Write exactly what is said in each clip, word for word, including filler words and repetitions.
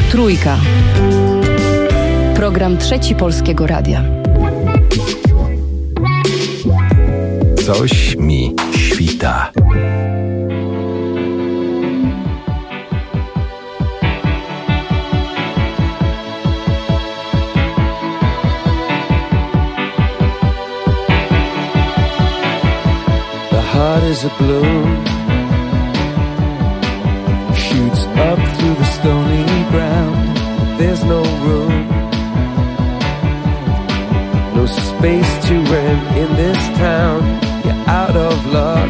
Trójka. Program Trzeci Polskiego Radia. Coś mi świta. The heart is a balloon, shoots up through the stony ground. There's no room, no space to rent in this town. You're out of luck,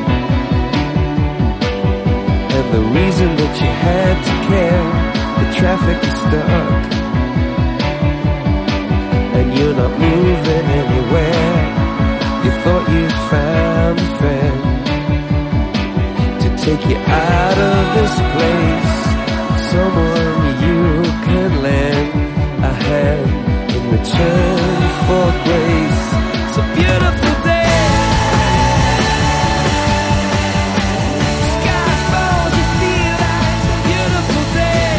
and the reason that you had to care, the traffic is stuck, and you're not moving anywhere. You thought you found a friend to take you out of this place, someone you can lend a hand in return for grace. It's a beautiful day. Sky falls, you feel like it's a beautiful day.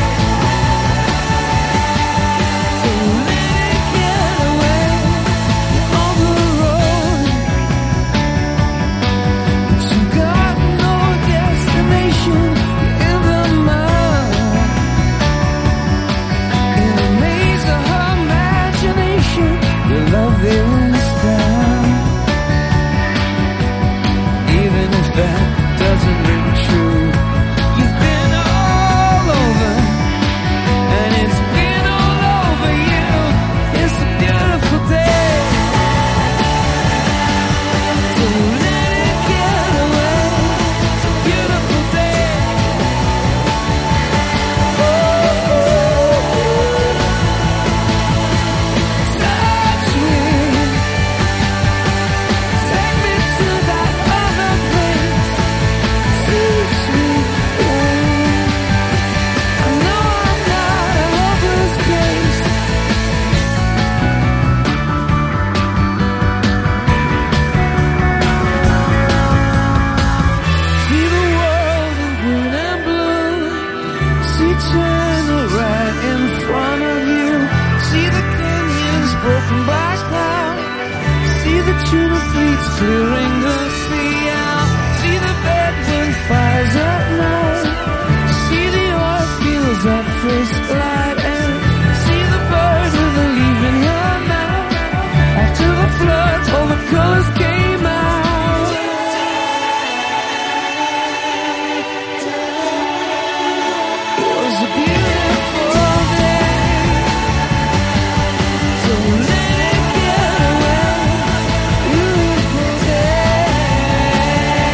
So let it get away. You're on the road, but you got no destination. You're in the mud, in a maze of her imagination. Your love is down, even if that doesn't ring true. You've been all over, and it's been all over you. It's a beautiful day. So let it get away. It's a beautiful day. Touch me, take me to that other place. Teach me, I know I'm not a hopeless case. See the world in green and blue. See China right in front of you. See the canyons broken by cloud. See the tuna fleets clearing the sea out. See the bedroom fires at night. See the oil fields at first light. And see the bird with a leaf in her mouth. After the flood, all the colors came out. It was a beautiful day. So let it get away. Beautiful day.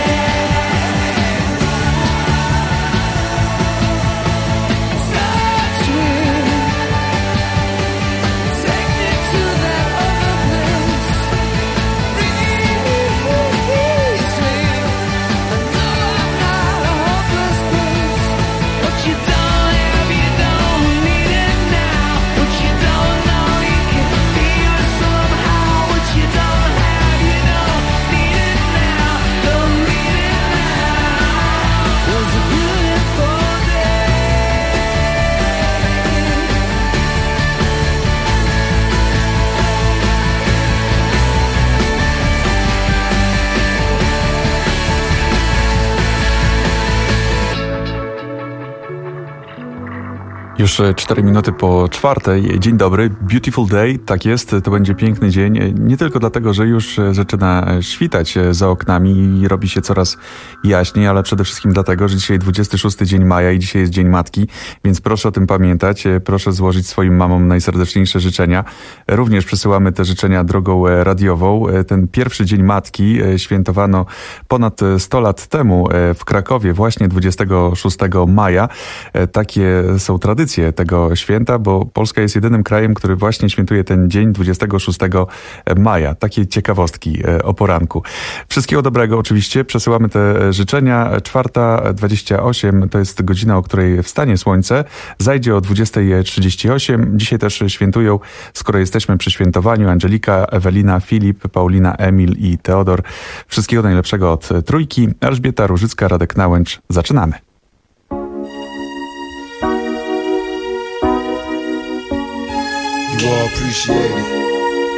Touch me, take me to that other place. Release me. I know I'm not a hopeless case. What you don't have, you don't need it now. What you don't know, you can feel it somehow. What you don't have, you don't need it now. Don't need it now. It was a beautiful day. Już cztery minuty po czwartej. Dzień dobry, beautiful day, tak jest, to będzie piękny dzień. Nie tylko dlatego, że już zaczyna świtać za oknami i robi się coraz jaśniej, ale przede wszystkim dlatego, że dzisiaj dwudziesty szósty dzień maja i dzisiaj jest Dzień Matki, więc proszę o tym pamiętać, proszę złożyć swoim mamom najserdeczniejsze życzenia. Również przesyłamy te życzenia drogą radiową. Ten pierwszy Dzień Matki świętowano ponad sto lat temu w Krakowie, właśnie dwudziestego szóstego maja. Takie są tradycje tego święta, bo Polska jest jedynym krajem, który właśnie świętuje ten dzień dwudziestego szóstego maja. Takie ciekawostki o poranku. Wszystkiego dobrego oczywiście. Przesyłamy te życzenia. czwarta dwadzieścia osiem to jest godzina, o której wstanie słońce. Zajdzie o dwudziesta trzydzieści osiem. Dzisiaj też świętują, skoro jesteśmy przy świętowaniu, Angelika, Ewelina, Filip, Paulina, Emil i Teodor. Wszystkiego najlepszego od Trójki. Elżbieta Różycka, Radek Nałęcz. Zaczynamy. You all appreciate it.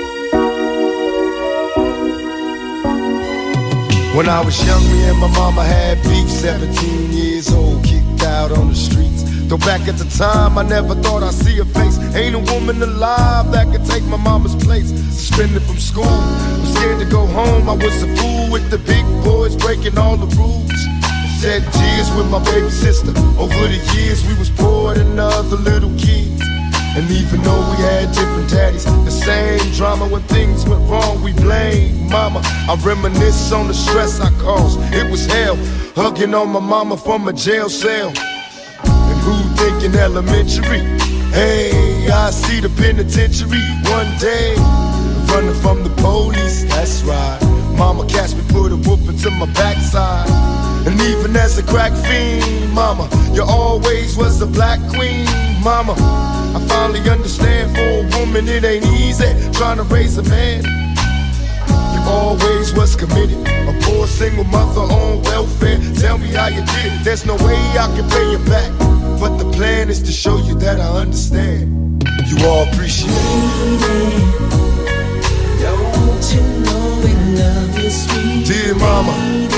When I was young, me and my mama had beef, seventeen years old, kicked out on the streets. Though back at the time, I never thought I'd see her face. Ain't a woman alive that could take my mama's place. Suspended from school, I'm scared to go home. I was a fool with the big boys, breaking all the rules. Shed tears with my baby sister. Over the years, we was poor than other little kids. And even though we had different daddies, the same drama when things went wrong, we blame mama. I reminisce on the stress I caused. It was hell, hugging on my mama from a jail cell. And who thinking elementary? Hey, I see the penitentiary one day. Running from the police, that's right. Mama catch me, put a whooping to my backside. And even as a crack fiend, mama, you always was a black queen, mama. I finally understand, for a woman it ain't easy trying to raise a man. You always was committed, a poor single mother on welfare. Tell me how you did it, there's no way I can pay you back. But the plan is to show you that I understand. You all appreciate it. Don't you know we love you, sweet dear mama.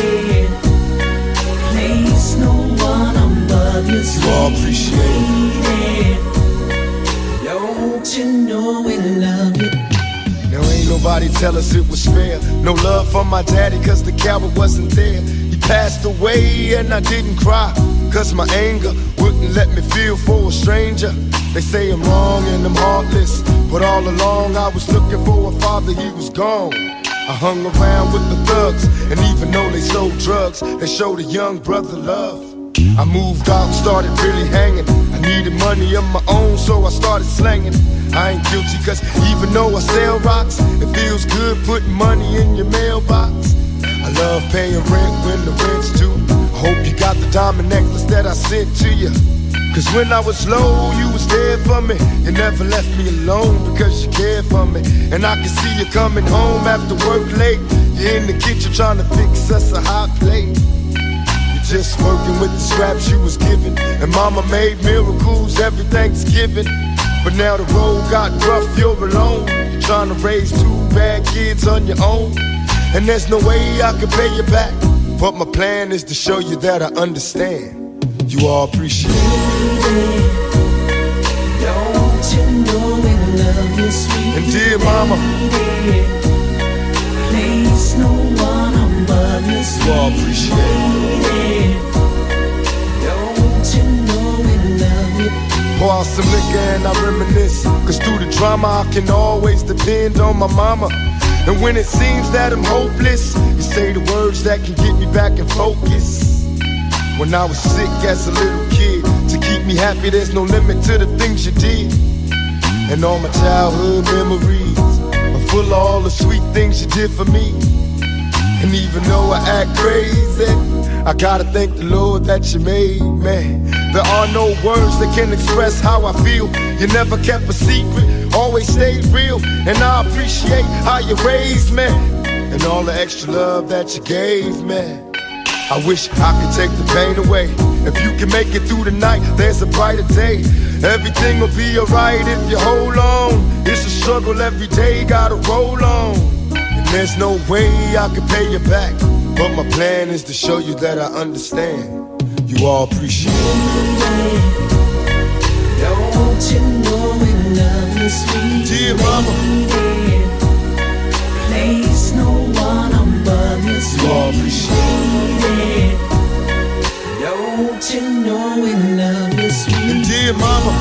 Place no one above you, sweet you all appreciate it. Don't you know we love you? Now ain't nobody tell us it was fair. No love for my daddy cause the coward wasn't there. He passed away and I didn't cry, cause my anger wouldn't let me feel for a stranger. They say I'm wrong and I'm heartless, but all along I was looking for a father, he was gone. I hung around with the thugs, and even though they sold drugs, they showed a young brother love. I moved out and started really hanging. I needed money of my own, so I started slanging. I ain't guilty cause even though I sell rocks, it feels good putting money in your mailbox. I love paying rent when the rent's due. I hope you got the diamond necklace that I sent to you. Cause when I was low, you was there for me. You never left me alone because you cared for me. And I can see you coming home after work late. You're in the kitchen trying to fix us a hot plate. Just working with the scraps you was given. And mama made miracles every Thanksgiving. But now the road got rough, you're alone. You're trying to raise two bad kids on your own. And there's no way I can pay you back. But my plan is to show you that I understand. You all appreciate it. Don't you know we love you, sweet and dear mama, place no one above you, sweet you all appreciate it. Don't you know we love you? Pour out some liquor and I reminisce, cause through the drama I can always depend on my mama. And when it seems that I'm hopeless, you say the words that can get me back in focus. When I was sick as a little kid, to keep me happy there's no limit to the things you did. And all my childhood memories are full of all the sweet things you did for me. And even though I act crazy, I gotta thank the Lord that you made me. There are no words that can express how I feel. You never kept a secret, always stayed real. And I appreciate how you raised me, and all the extra love that you gave me. I wish I could take the pain away. If you can make it through the night, there's a brighter day. Everything will be alright if you hold on. It's a struggle every day, gotta roll on. And there's no way I can pay you back, but my plan is to show you that I understand. You all appreciate it. Don't you know we love you, sweet dear mama, place no one above you, sweet you all appreciate it. Don't you know we love you, sweet and dear mama,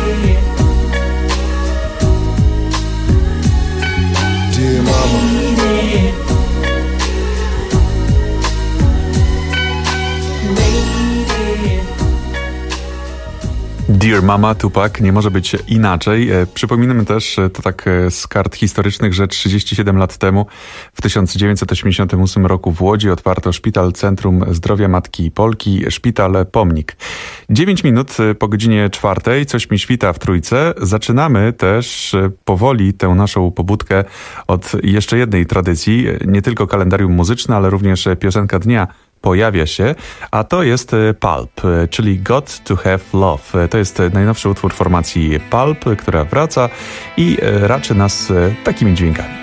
dear mama. Dear Mama, Tupac, nie może być inaczej. Przypominamy też, to tak z kart historycznych, że trzydzieści siedem lat temu, w tysiąc dziewięćset osiemdziesiątym ósmym roku w Łodzi otwarto Szpital Centrum Zdrowia Matki Polki, Szpital Pomnik. dziewięć minut po godzinie czwartej, coś mi świta w Trójce. Zaczynamy też powoli tę naszą pobudkę od jeszcze jednej tradycji, nie tylko kalendarium muzyczne, ale również piosenka dnia pojawia się, a to jest Pulp, czyli Got to Have Love. To jest najnowszy utwór formacji Pulp, która wraca i raczy nas takimi dźwiękami.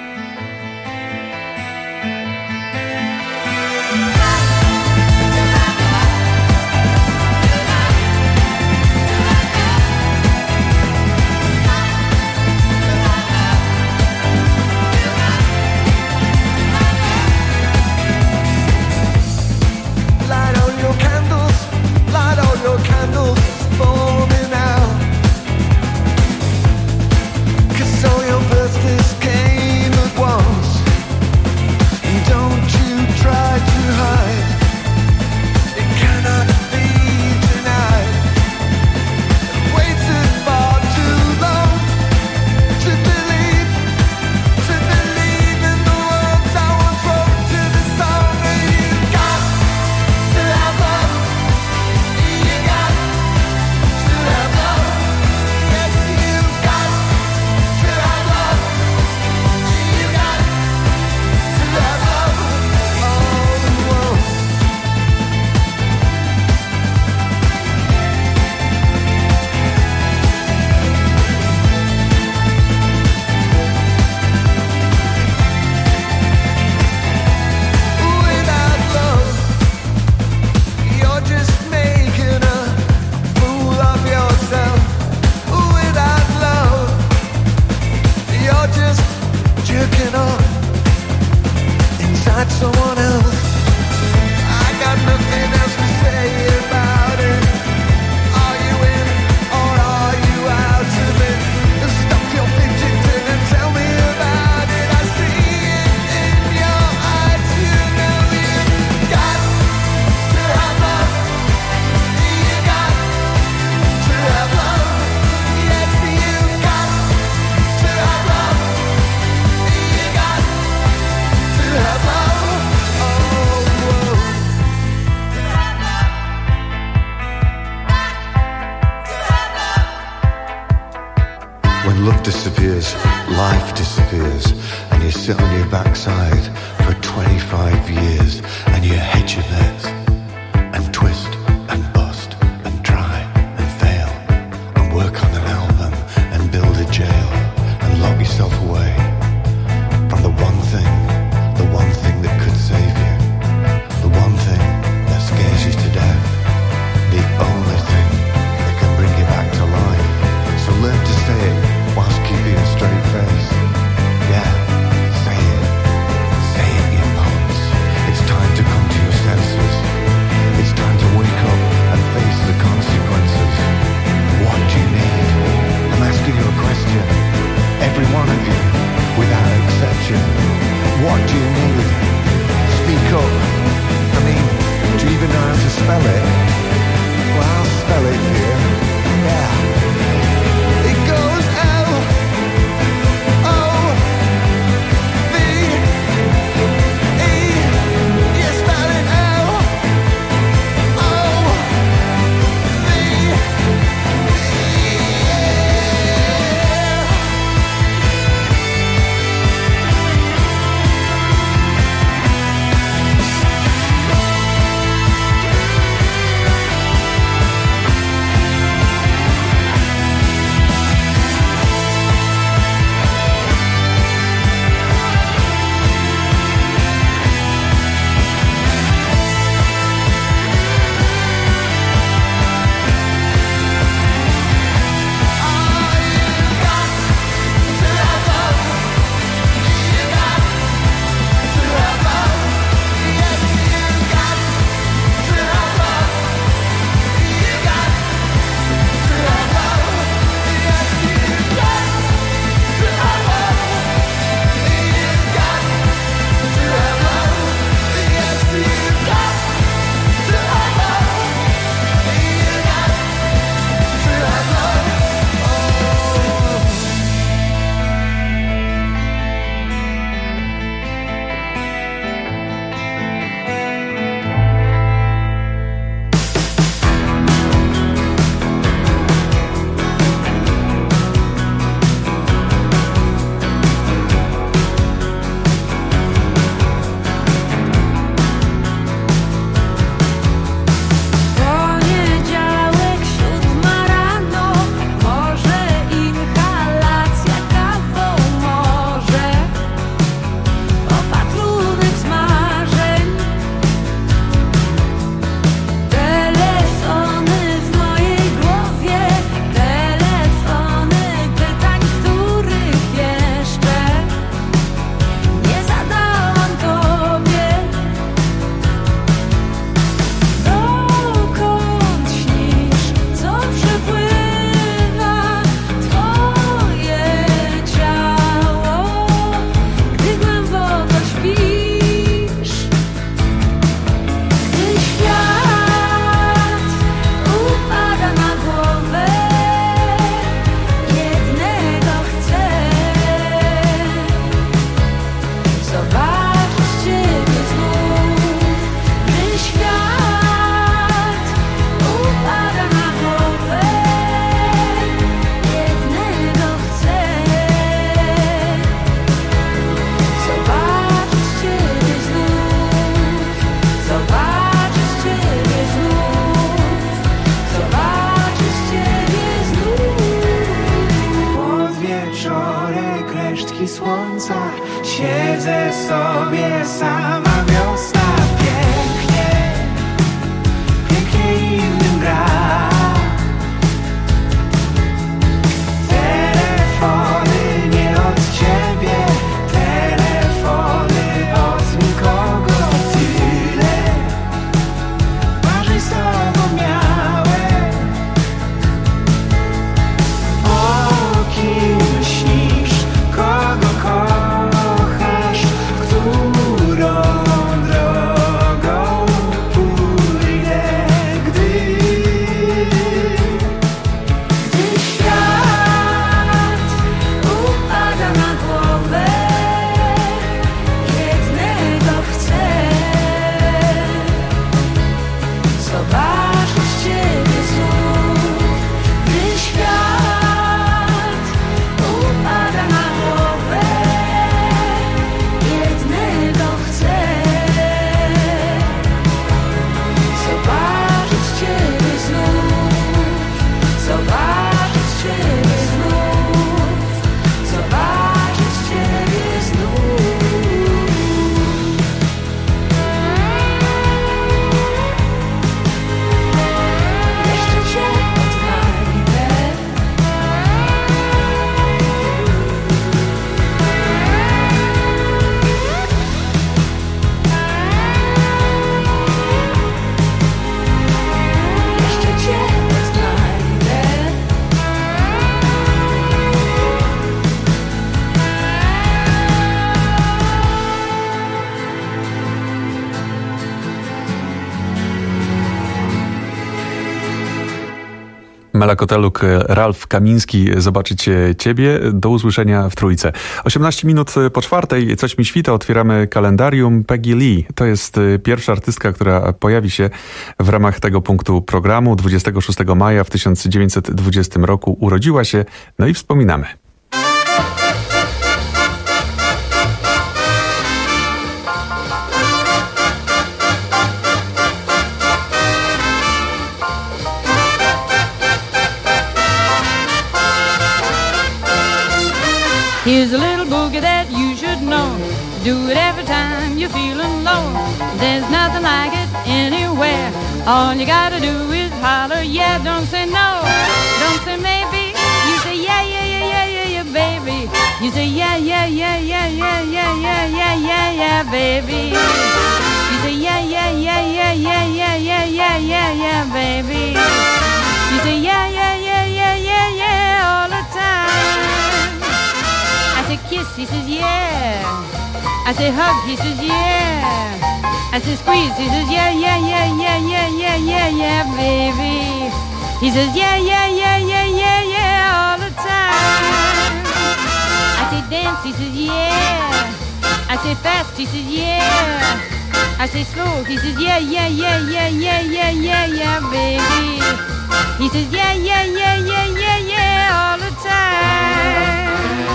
siedzę sobie sama, wiosna pięknie, pięknie innym gra. Telefony nie od ciebie, telefony od nikogo. Tyle marzeń z tobą miałem. O kim śnisz, kogo kochasz, którą drogą pójdę, gdy, gdy świat upada na głowę, jednego chcę zobaczyć ciebie znów. Gdy świat upada na głowę, jednego chcę zobaczyć ciebie znów, zobaczyć ciebie znów, zobaczyć ciebie znów. Jeszcze cię odnajdę. Jeszcze cię odnajdę. Mela Koteluk, Ralf Kamiński, zobaczyć ciebie. Do usłyszenia w Trójce. osiemnaście minut po czwartej, coś mi świta, otwieramy kalendarium. Peggy Lee to jest pierwsza artystka, która pojawi się w ramach tego punktu programu. dwudziestego szóstego maja w tysiąc dziewięćset dwudziestym roku urodziła się, no i wspominamy. Here's a little boogie that you should know. Do it every time you're feeling low. There's nothing like it anywhere. All you gotta do is holler, yeah. Don't say no, don't say maybe. You say yeah, yeah, yeah, yeah, yeah, yeah, baby. You say yeah, yeah, yeah, yeah, yeah, yeah, yeah, yeah, yeah, yeah, baby. You say yeah, yeah, yeah, yeah, yeah, yeah, yeah, yeah, yeah, yeah, baby. You say yeah, yeah, yeah, yeah, yeah, yeah, all the time. I say kiss, he says yeah. I say hug, he says yeah. I say squeeze, he says yeah, yeah, yeah, yeah, yeah, yeah, yeah, yeah, baby. He says yeah, yeah, yeah, yeah, yeah, yeah, all the time. I say dance, he says yeah. I say fast, he says yeah. I say slow, he says yeah, yeah, yeah, yeah, yeah, yeah, yeah, yeah, baby. He says yeah, yeah, yeah, yeah, yeah, yeah, all the time.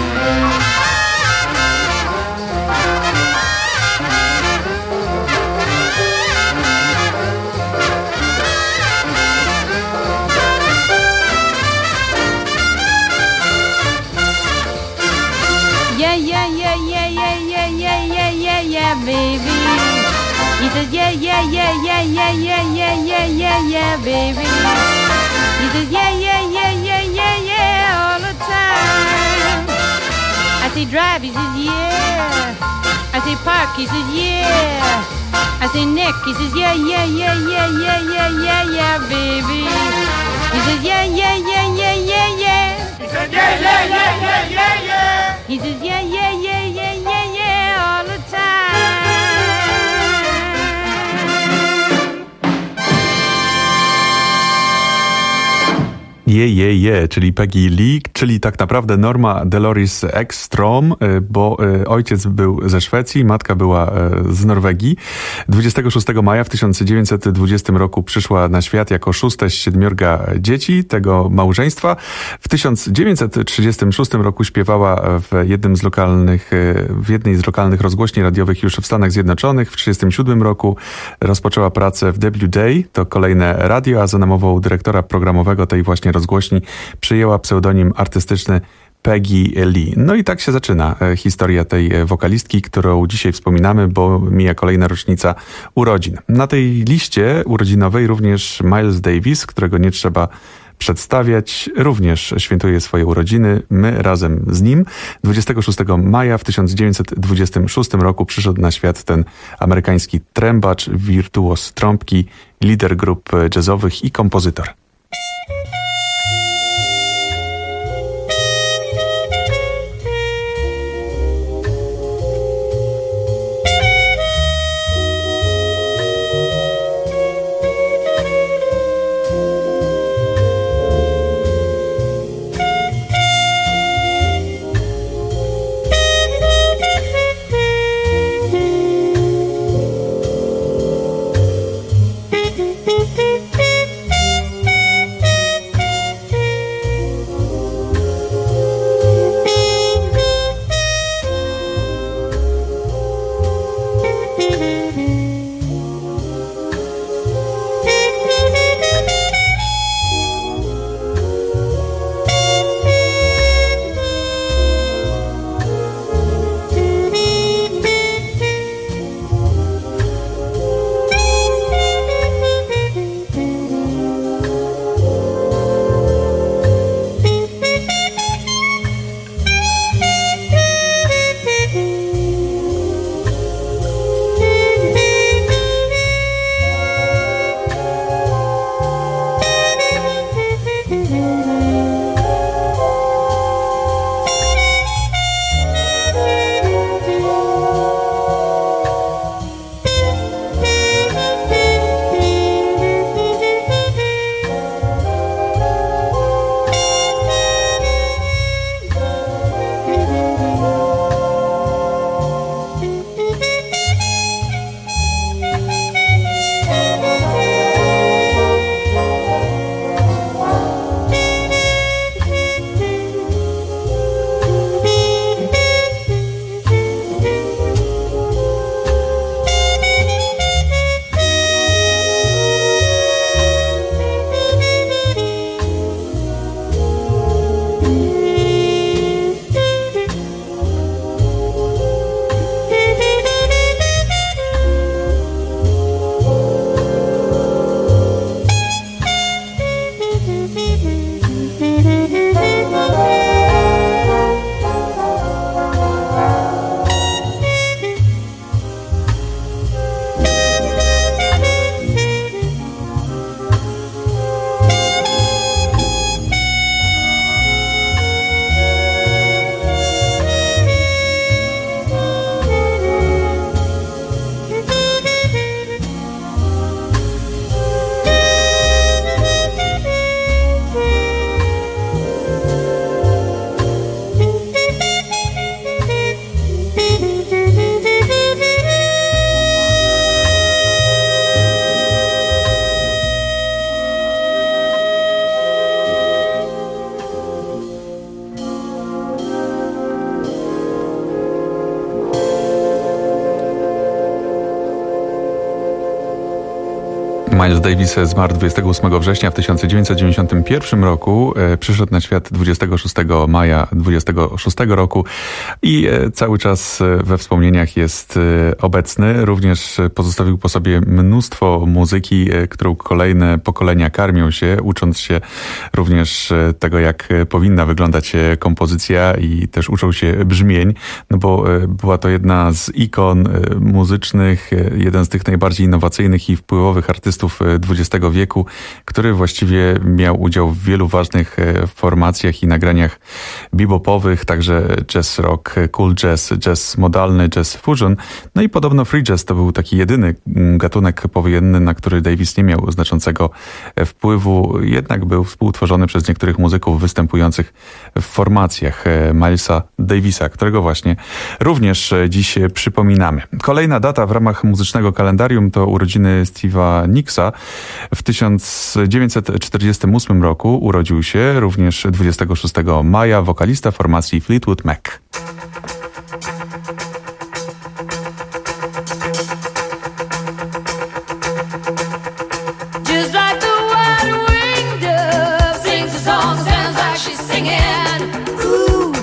Yeah, yeah, yeah, yeah, yeah, yeah, yeah, yeah, yeah, yeah, baby. He says yeah, yeah, yeah, yeah, yeah, yeah, yeah, yeah, yeah, yeah, baby. He says yeah, yeah, yeah, yeah, yeah, yeah, all the time. I say drive, he says yeah. I say park, he says yeah. I say Nick, he says yeah, yeah, yeah, yeah, yeah, yeah, yeah, yeah, baby. He says yeah, yeah, yeah, yeah, yeah, yeah. He says yeah, yeah, yeah, yeah, yeah, yeah. He says yeah, yeah, yeah, yeah, yeah, yeah, all the time. Je, je, je, czyli Peggy Lee, czyli tak naprawdę Norma Deloris Ekstrom, bo ojciec był ze Szwecji, matka była z Norwegii. dwudziestego szóstego maja w tysiąc dziewięćset dwudziestym roku przyszła na świat jako szóste z siedmiorga dzieci tego małżeństwa. W tysiąc dziewięćset trzydziestym szóstym roku śpiewała w jednym z lokalnych, w jednej z lokalnych rozgłośni radiowych już w Stanach Zjednoczonych. W trzydziestym siódmym roku rozpoczęła pracę w W Day, to kolejne radio, a za namową dyrektora programowego tej właśnie rozgłośni przyjęła pseudonim artystyczny Peggy Lee. No i tak się zaczyna historia tej wokalistki, którą dzisiaj wspominamy, bo mija kolejna rocznica urodzin. Na tej liście urodzinowej również Miles Davis, którego nie trzeba przedstawiać, również świętuje swoje urodziny. My razem z nim. dwudziestego szóstego maja w tysiąc dziewięćset dwudziestym szóstym roku przyszedł na świat ten amerykański trębacz, wirtuos trąbki, lider grup jazzowych i kompozytor. Miles Davis zmarł dwudziestego ósmego września w tysiąc dziewięćset dziewięćdziesiątym pierwszym roku. Przyszedł na świat dwudziestego szóstego maja dwudziestego szóstego roku i cały czas we wspomnieniach jest obecny. Również pozostawił po sobie mnóstwo muzyki, którą kolejne pokolenia karmią się, ucząc się również tego, jak powinna wyglądać kompozycja i też uczą się brzmień, no bo była to jedna z ikon muzycznych, jeden z tych najbardziej innowacyjnych i wpływowych artystów dwudziestego wieku, który właściwie miał udział w wielu ważnych formacjach i nagraniach bebopowych, także jazz rock, cool jazz, jazz modalny, jazz fusion. No i podobno free jazz to był taki jedyny gatunek powojenny, na który Davis nie miał znaczącego wpływu, jednak był współtworzony przez niektórych muzyków występujących w formacjach Milesa Davisa, którego właśnie również dziś przypominamy. Kolejna data w ramach muzycznego kalendarium to urodziny Steve'a Nicksa. W tysiąc dziewięćset czterdziestym ósmym roku urodził się również dwudziestego szóstego maja wokalista formacji Fleetwood Mac. Just like the white-winged dove sings a song, sounds like she's singing. Ooh,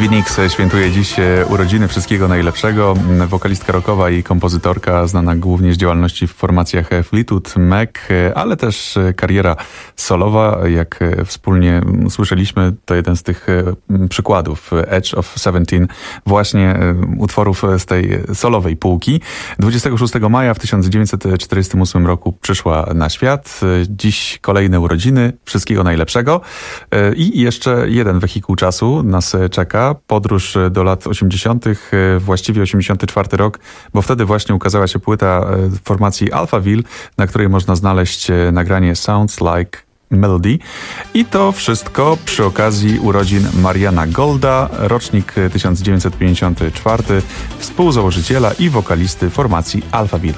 Stevie Nicks świętuje dziś urodziny. Wszystkiego najlepszego. Wokalistka rockowa i kompozytorka, znana głównie z działalności w formacjach Fleetwood Mac, ale też kariera solowa. Jak wspólnie słyszeliśmy, to jeden z tych przykładów Edge of Seventeen, właśnie utworów z tej solowej półki. dwudziestego szóstego maja w tysiąc dziewięćset czterdziestym ósmym roku przyszła na świat. Dziś kolejne urodziny. Wszystkiego najlepszego. I jeszcze jeden wehikuł czasu nas czeka. Podróż do lat osiemdziesiątych, właściwie osiemdziesiąty czwarty rok, bo wtedy właśnie ukazała się płyta formacji Alphaville, na której można znaleźć nagranie Sounds Like Melody. I to wszystko przy okazji urodzin Mariana Golda, rocznik tysiąc dziewięćset pięćdziesiąty czwarty, współzałożyciela i wokalisty formacji Alphaville.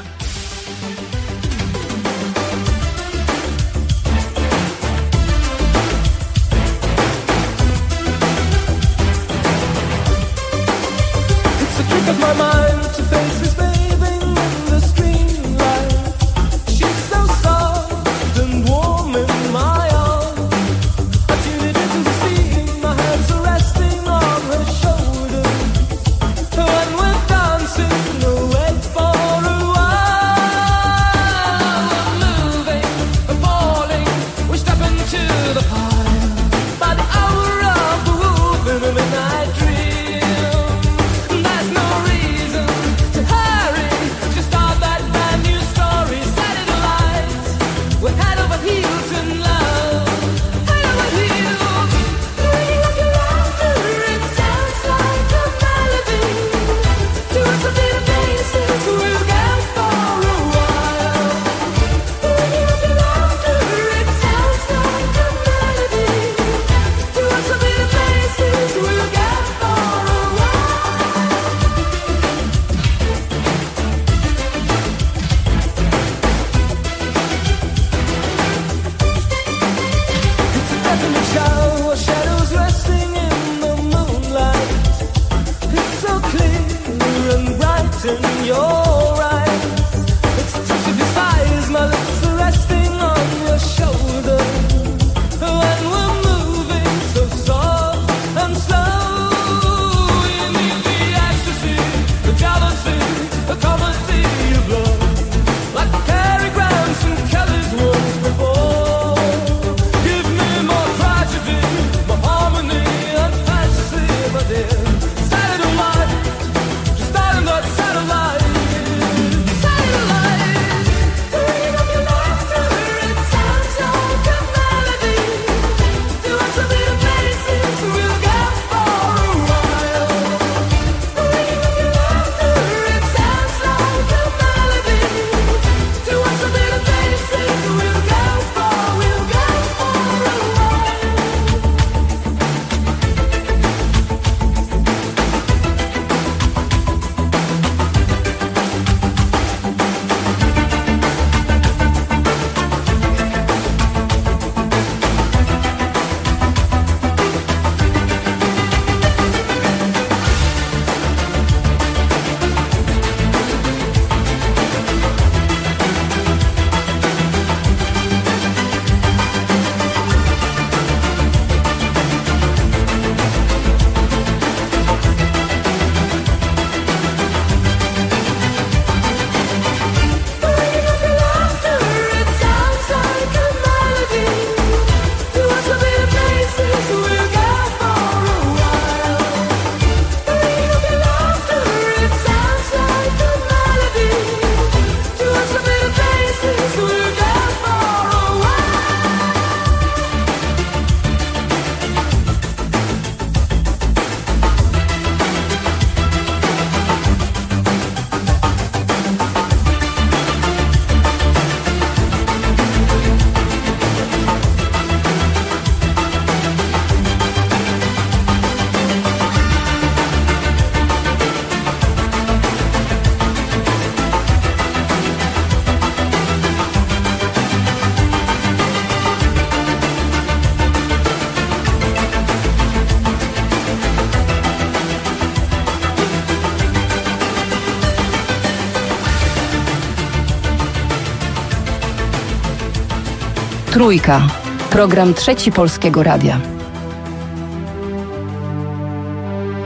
Trójka. Program Trzeci Polskiego Radia.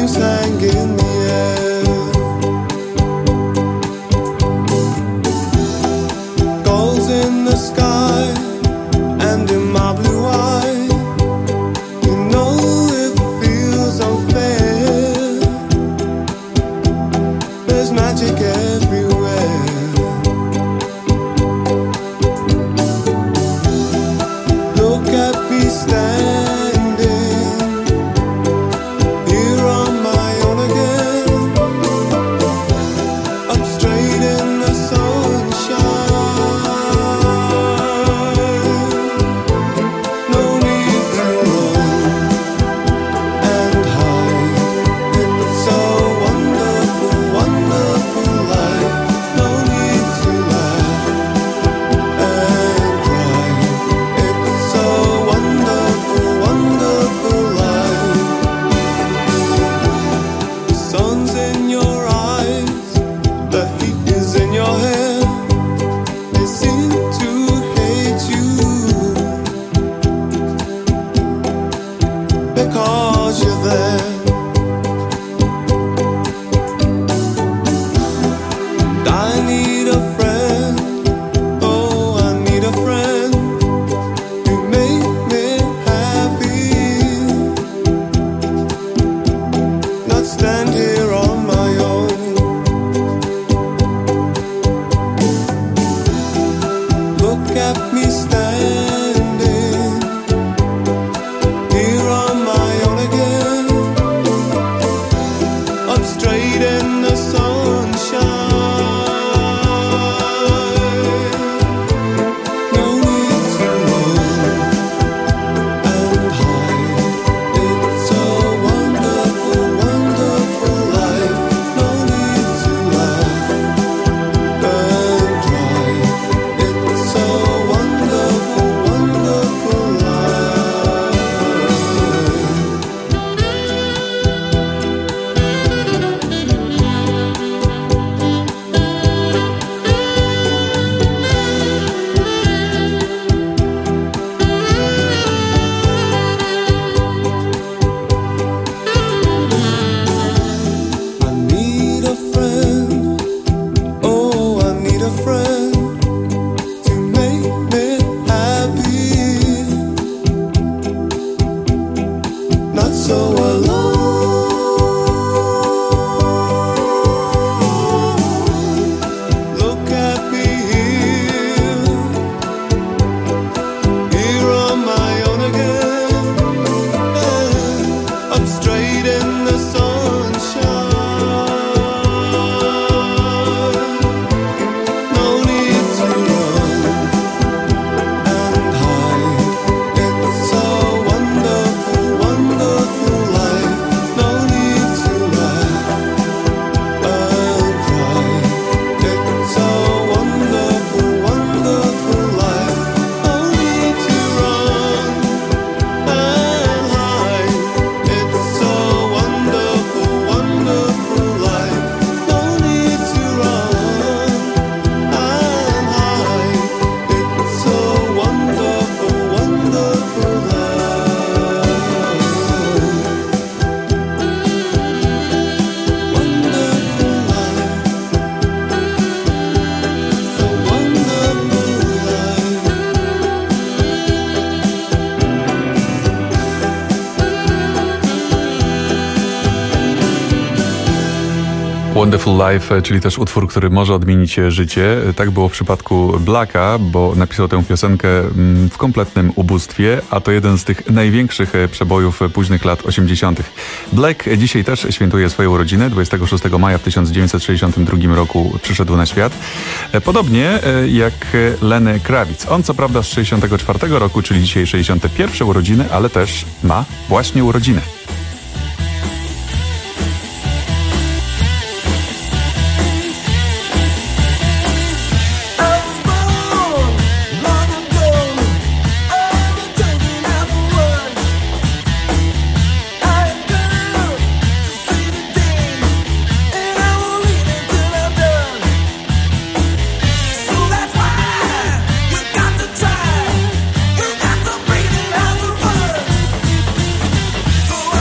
Wonderful Life, czyli też utwór, który może odmienić życie. Tak było w przypadku Blacka, bo napisał tę piosenkę w kompletnym ubóstwie, a to jeden z tych największych przebojów późnych lat osiemdziesiątych. Black dzisiaj też świętuje swoją urodzinę. dwudziestego szóstego maja w tysiąc dziewięćset sześćdziesiątym drugim roku przyszedł na świat. Podobnie jak Lenny Kravitz. On co prawda z sześćdziesiątego czwartego roku, czyli dzisiaj sześćdziesiąte pierwsze urodziny, ale też ma właśnie urodziny. So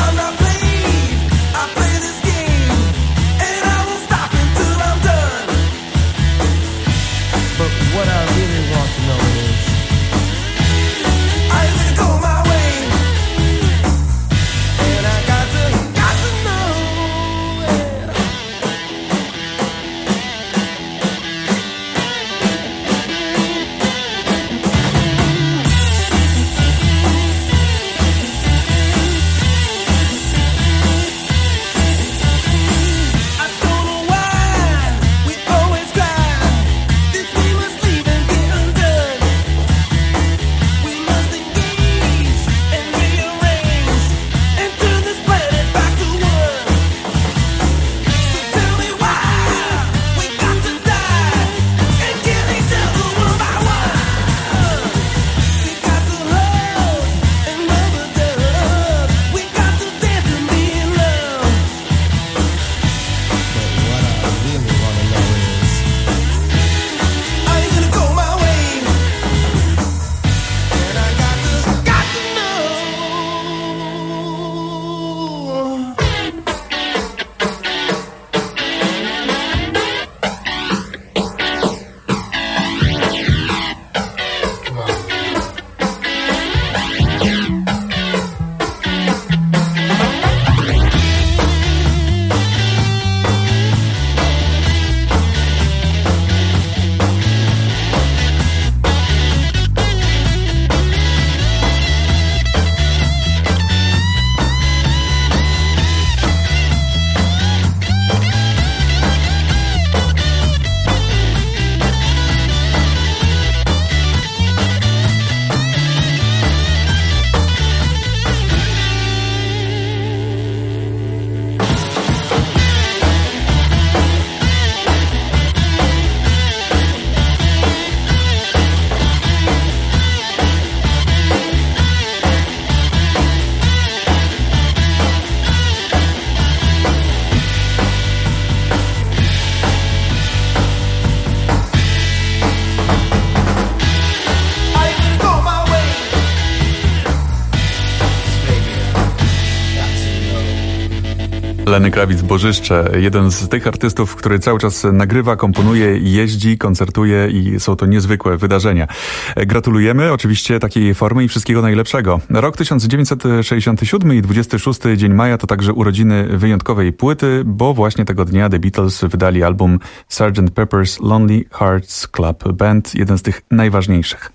Lenny Kravitz, Bożyszcze. Jeden z tych artystów, który cały czas nagrywa, komponuje, jeździ, koncertuje i są to niezwykłe wydarzenia. Gratulujemy oczywiście takiej formy i wszystkiego najlepszego. Rok tysiąc dziewięćset sześćdziesiąty siódmy i dwudziesty szósty dzień maja to także urodziny wyjątkowej płyty, bo właśnie tego dnia The Beatles wydali album sergeant Pepper's Lonely Hearts Club Band, jeden z tych najważniejszych.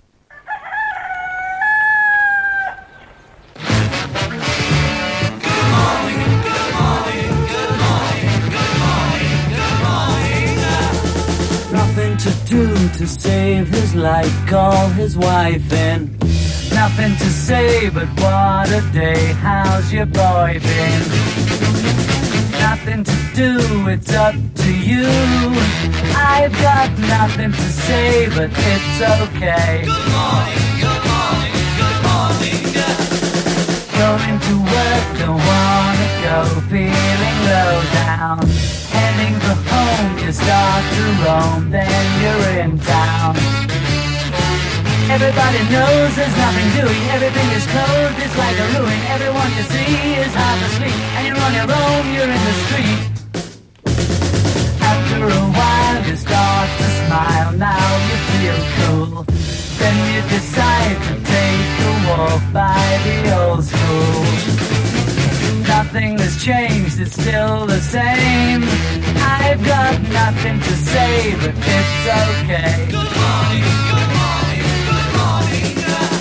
To save his life, call his wife in. Nothing to say, but what a day. How's your boy been? Nothing to do, it's up to you. I've got nothing to say, but it's okay. Good morning, good morning, good morning. Going to work, don't wanna go, feeling low down. Heading for home, you start to roam, then you're in town. Everybody knows there's nothing doing, everything is closed, it's like a ruin. Everyone you see is half asleep, and you're on your own, you're in the street. After a while you start to smile, now you feel cool. Then you decide to take a walk by the old school. Nothing has changed, it's still the same. I've got nothing to say, but it's okay. Good morning, good morning, good morning.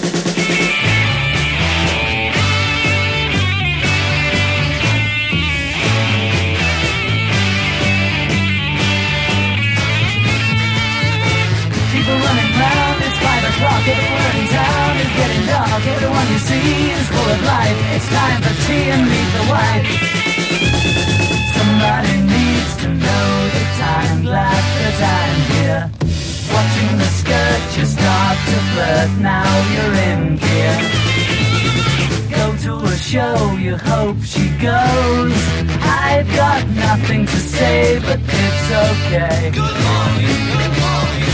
People running round, it's five o'clock, everyone in town is getting dark. Everyone you see is full of life. It's time for tea and meet the wife. Somebody needs to know the time, glad that I'm here. Watching the skirt, you start to flirt, now you're in gear. Go to a show, you hope she goes. I've got nothing to say, but it's okay. Good morning, good morning.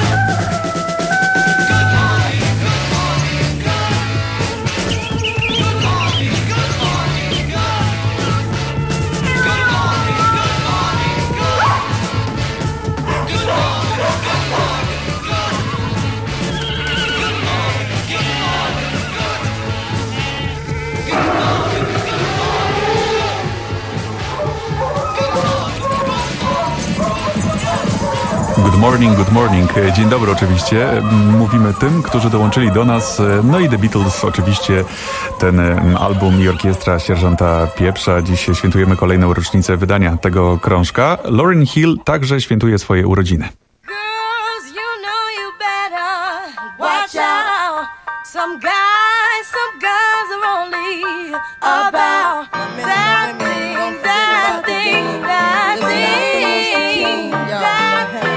Good morning, good morning. Dzień dobry oczywiście. Mówimy tym, którzy dołączyli do nas. No i The Beatles oczywiście, ten album i orkiestra sierżanta Pieprza. Dziś świętujemy kolejną rocznicę wydania tego krążka. Lauryn Hill także świętuje swoje urodziny. Girls, you know you better watch out. Some guys, some girls are only about that thing, that thing, that thing, that thing.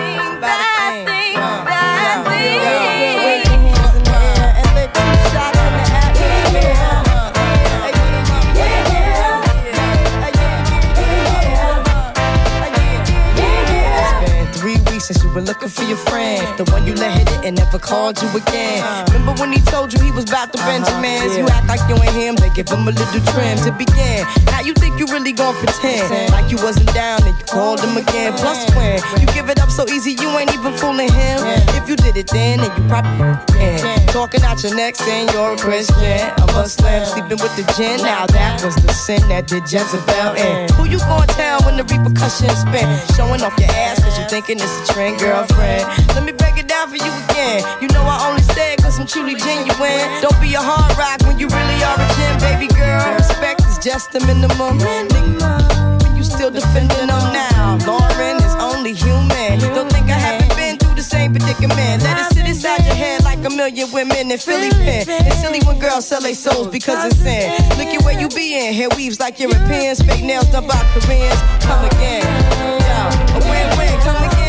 Since you were looking for your friend, the one you let hit it and never called you again. Remember when he told you he was about to Benjamins? You act like you ain't him, they give him a little trim to begin. Now you think you really gon' pretend like you wasn't down and you called him again. Plus when you give it up so easy, you ain't even fooling him. If you did it then, then you probably can. Talking out your neck saying you're a Christian, a Muslim, sleeping with the gin. Now that was the sin that did Jezebel in. Who you gon' tell when the repercussions spin? Showing off your ass cause you thinking it's a trend, girlfriend. Let me break it down for you again. You know I only say it cause I'm truly genuine. Don't be a hard rock when you really are a gem, baby girl. Respect is just the minimum. Nigga, you still defending them now. Lauren is only human. Don't think I haven't been through the same predicament. Let it sit inside your head like a million women in Philly pen. It's silly when girls sell their souls because it's sin. Look at where you be in. Hair weaves like Europeans. Fake nails done by Koreans. Come again. Yo, a win-win, come again.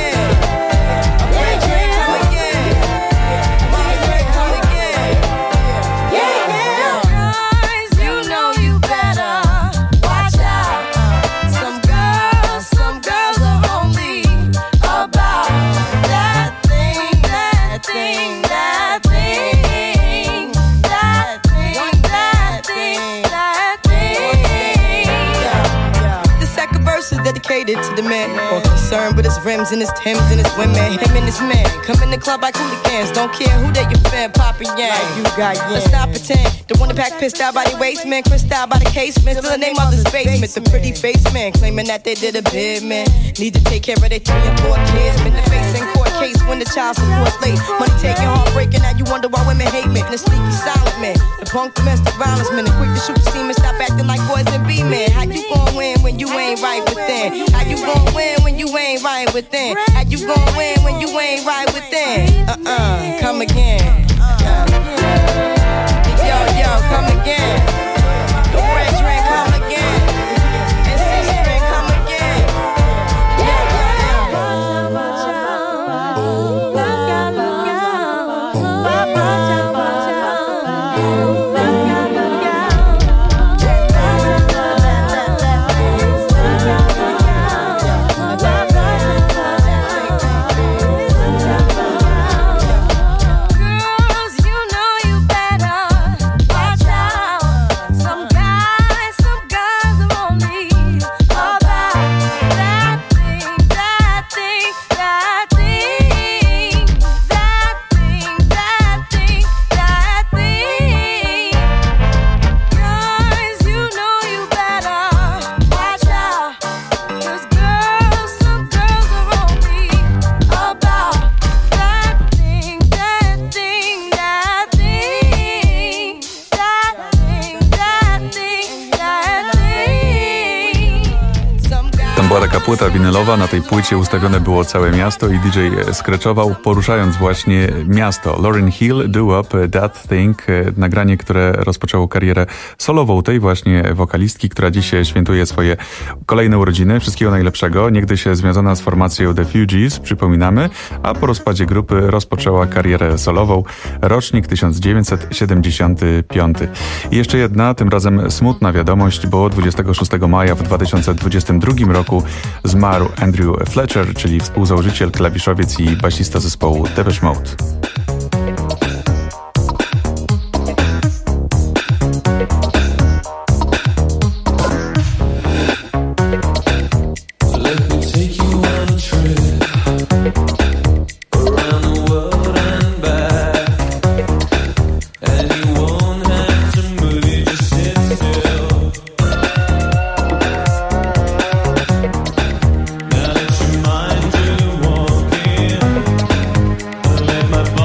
verse is dedicated to the man more concerned with his rims and his Timbs and his women. Him and his man come in the club like hooligans. Don't care who they your fan, poppin' yang. Like you got yang. Let's not pretend. The one that pack pissed out by the waist man, crissed out by the casement. Still the name of the basement. The pretty face man claiming that they did a bid man. Need to take care of their three and four kids. Been the face in court case when the child support late. Money taking, heartbreaking. Now you wonder why women hate me. And the sneaky silent man, the punk domestic violence man, the quick to shoot the semen. Stop acting like boys and be men. How you gon' win when you ain't right within? How you gon' win when you ain't right within? How you gon' win when you ain't right within? Uh-uh, come again. Uh, yo, yo, come again. The red drink, come again. And six drink, come again. Yeah, yeah, była taka płyta winylowa, na tej płycie ustawione było całe miasto i D J skreczował, poruszając właśnie miasto. Lauryn Hill, Do Up That Thing, nagranie, które rozpoczęło karierę solową tej właśnie wokalistki, która dziś świętuje swoje kolejne urodziny. Wszystkiego najlepszego. Niegdyś związana z formacją The Fugees, przypominamy, a po rozpadzie grupy rozpoczęła karierę solową. Rocznik tysiąc dziewięćset siedemdziesiąty piąty. I jeszcze jedna, tym razem smutna wiadomość, bo dwudziestego szóstego maja w dwa tysiące dwudziestym drugim roku zmarł Andrew Fletcher, czyli współzałożyciel, klawiszowiec i basista zespołu Depeche Mode. My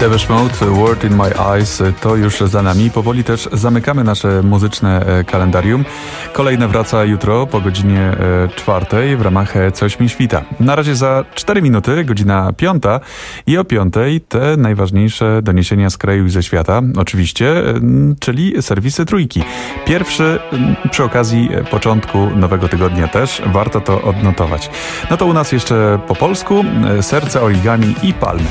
Depeche Mode, Word in My Eyes, to już za nami. Powoli też zamykamy nasze muzyczne kalendarium. Kolejne wraca jutro po godzinie czwartej w ramach Coś mi świta. Na razie za cztery minuty, godzina piąta i o piątej te najważniejsze doniesienia z kraju i ze świata, oczywiście, czyli serwisy Trójki. Pierwszy przy okazji początku nowego tygodnia też, warto to odnotować. No to u nas jeszcze po polsku, Serce, Origami i Palmy.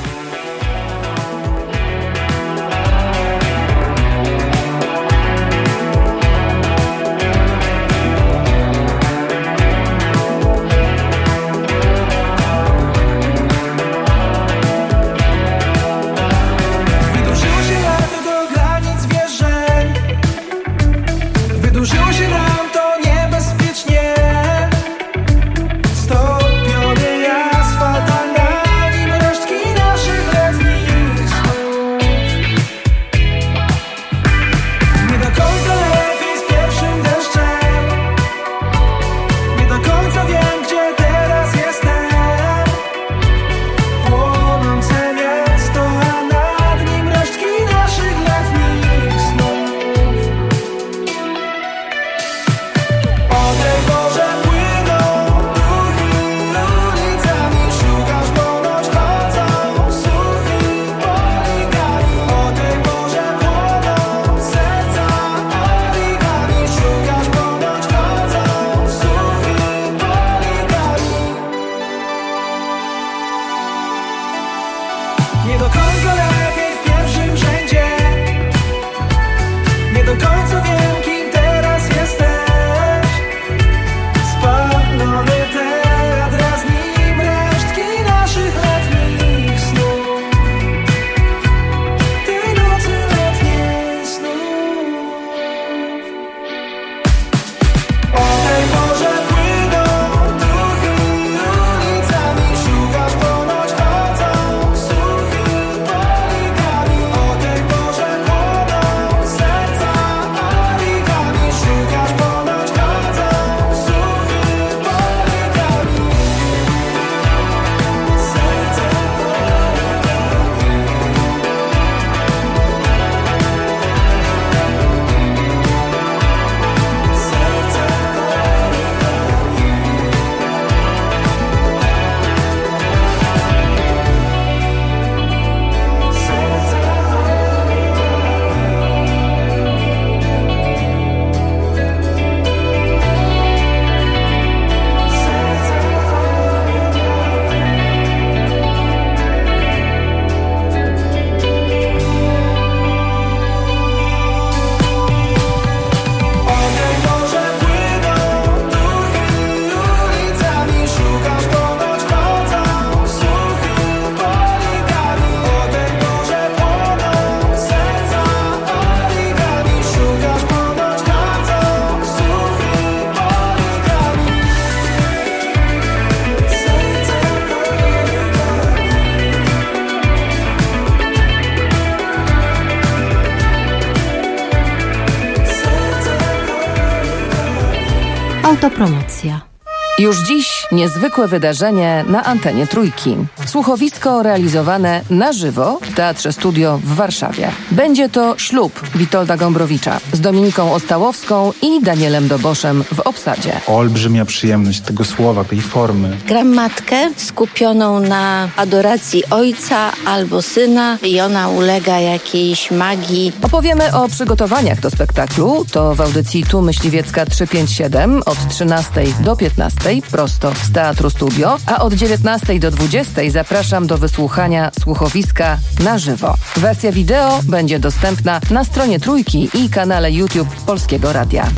Autopromocja. Już dziś niezwykłe wydarzenie na antenie Trójki. Słuchowisko realizowane na żywo w Teatrze Studio w Warszawie. Będzie to Ślub Witolda Gombrowicza z Dominiką Ostałowską i Danielem Doboszem w obsadzie. Olbrzymia przyjemność tego słowa, tej formy. Gram matkę skupioną na adoracji ojca albo syna i ona ulega jakiejś magii. Opowiemy o przygotowaniach do spektaklu. To w audycji Tu Myśliwiecka trzysta pięćdziesiąt siedem od trzynastej do piętnastej prosto z Teatru Studio, a od dziewiętnastej do dwudziestej zapraszam do wysłuchania słuchowiska na żywo. Wersja wideo będzie dostępna na stronie Trójki i kanale YouTube Polskiego Radia.